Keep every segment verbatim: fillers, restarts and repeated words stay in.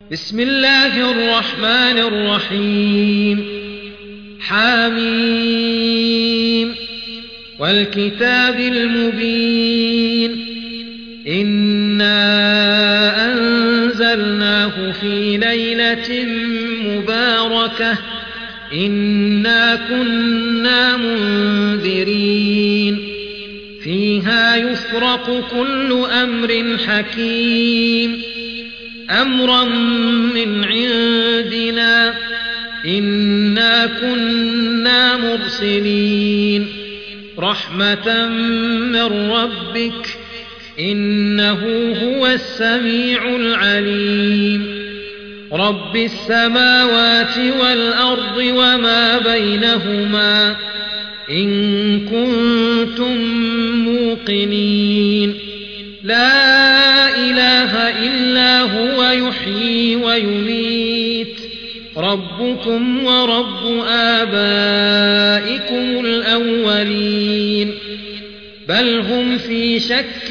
بسم الله الرحمن الرحيم حاميم والكتاب المبين إنا أنزلناه في ليلة مباركة إنا كنا منذرين فيها يفرق كل أمر حكيم أمرا من عندنا إنا كنا مرسلين رحمة من ربك إنه هو السميع العليم رب السماوات والأرض وما بينهما إن كنتم موقنين لا إله إلا هو يحيي ويميت ربكم ورب آبائكم الأولين بل هم في شك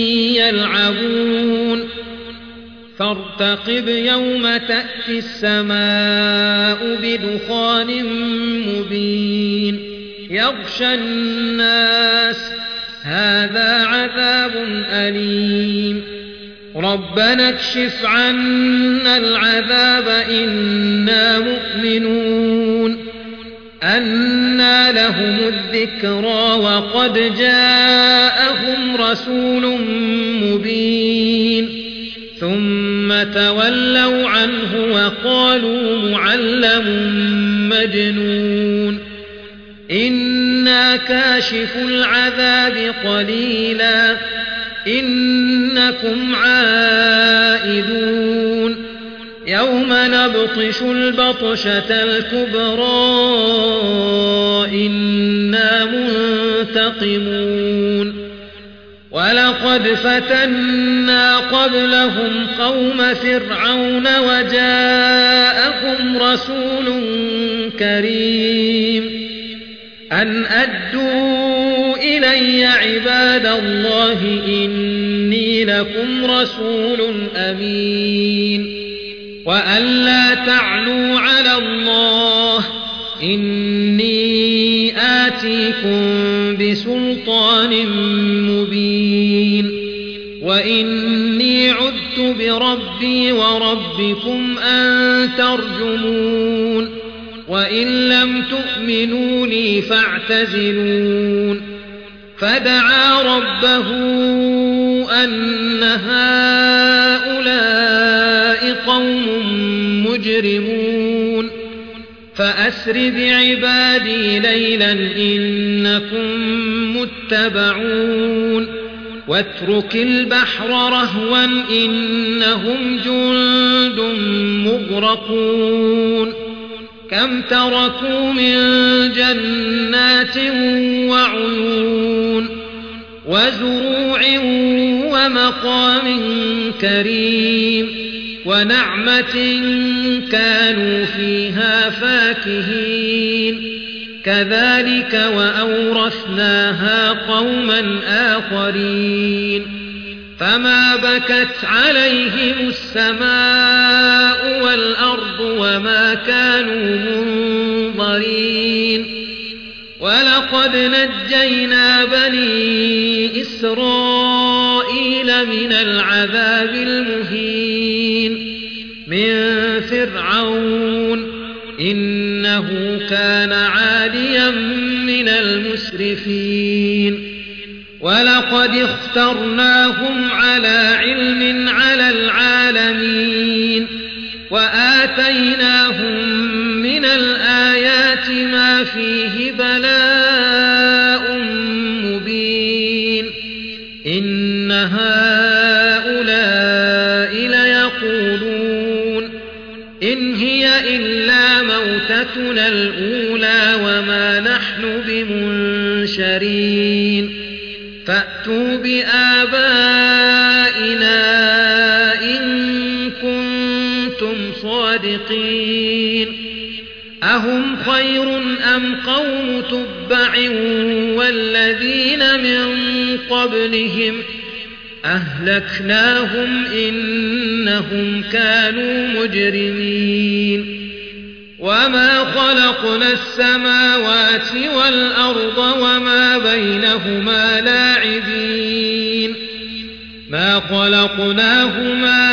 يلعبون فارتقب يوم تأتي السماء بدخان مبين يغشى الناس هذا عذاب أليم ربنا اكشف عنا العذاب إنا مؤمنون أنى لهم الذكرى وقد جاءهم رسول مبين ثم تولوا عنه وقالوا معلم مجنون إنا كاشف العذاب قليلا إنكم عائدون يوم نبطش البطشة الكبرى إنا منتقمون ولقد فتنا قبلهم قوم فرعون وجاءهم رسول كريم أن أدوا إلي عباد الله إني لكم رسول أمين وأن لا تعلوا على الله إني آتيكم بسلطان مبين وإني عذت بربي وربكم أن ترجمون وإن لم تؤمنوا لي فاعتزلون فدعا ربه أن هؤلاء قوم مجرمون فأسر بعبادي ليلا إنكم متبعون واترك البحر رهوا إنهم جند مغرقون كم تركوا من جنات وعيون وزروع ومقام كريم ونعمة كانوا فيها فاكهين كذلك وأورثناها قوما آخرين فما بكت عليهم السماء والأرض وما كانوا منظرين ولقد نجينا بني إسرائيل من العذاب المهين من فرعون إنه كان عاليا من المسرفين ولقد اخترناهم على علم على العالمين وآتيناهم من الآيات ما فيه بلاء مبين إن هؤلاء ليقولون إن هي إلا موتتنا الأولى وما نحن بمنشرين فأتوا بآبائنا إن كنتم صادقين أهم خير أم قوم تبع والذين من قبلهم أهلكناهم إنهم كانوا مجرمين وما خلقنا السماوات والأرض وما بينهما لاعبين ما خلقناهما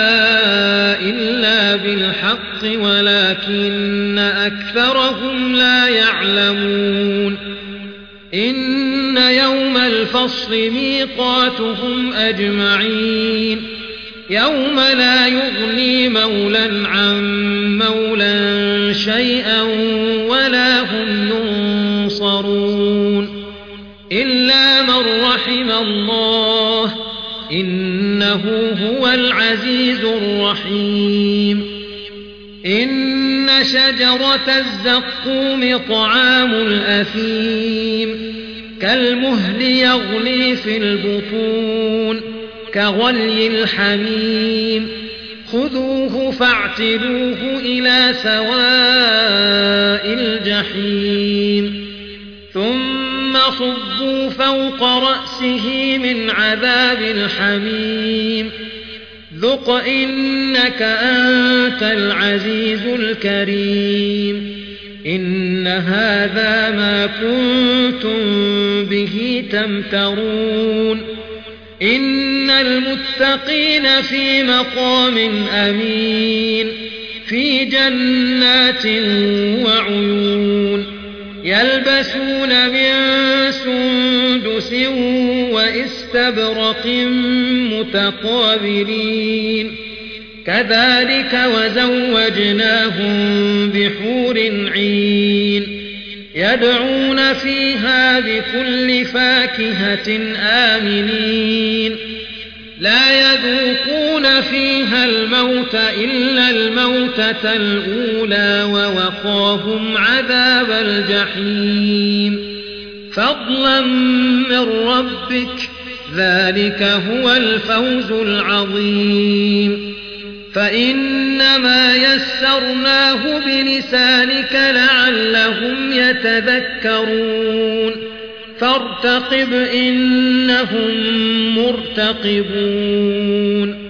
إلا بالحق ولكن أكثرهم لا يعلمون إن يوم الفصل ميقاتهم أجمعين يوم لا يغني مولى عن مولى شيئا ولا هم ينصرون إلا من رحم الله إنه هو العزيز الرحيم إن شجرة الزقوم طعام الأثيم كالمهل يغلي في البطون كغلي الحميم خذوه فاعتلوه إلى سواء الجحيم ثم صبوا فوق رأسه من عذاب الحميم ذق إنك أنت العزيز الكريم إن هذا ما كنتم به تمترون إن المتقين في مقام أمين في جنات وعيون يلبسون من سندس واستبرق متقابلين كذلك وزوجناهم بحور عين يدعون فيها بكل فاكهة آمنين لا يذوقون فيها الموت إلا الموتة الأولى ووقاهم عذاب الجحيم فضلا من ربك ذلك هو الفوز العظيم فإنما يسرناه بلسانك لعلهم يتذكرون فارتقب إنهم مرتقبون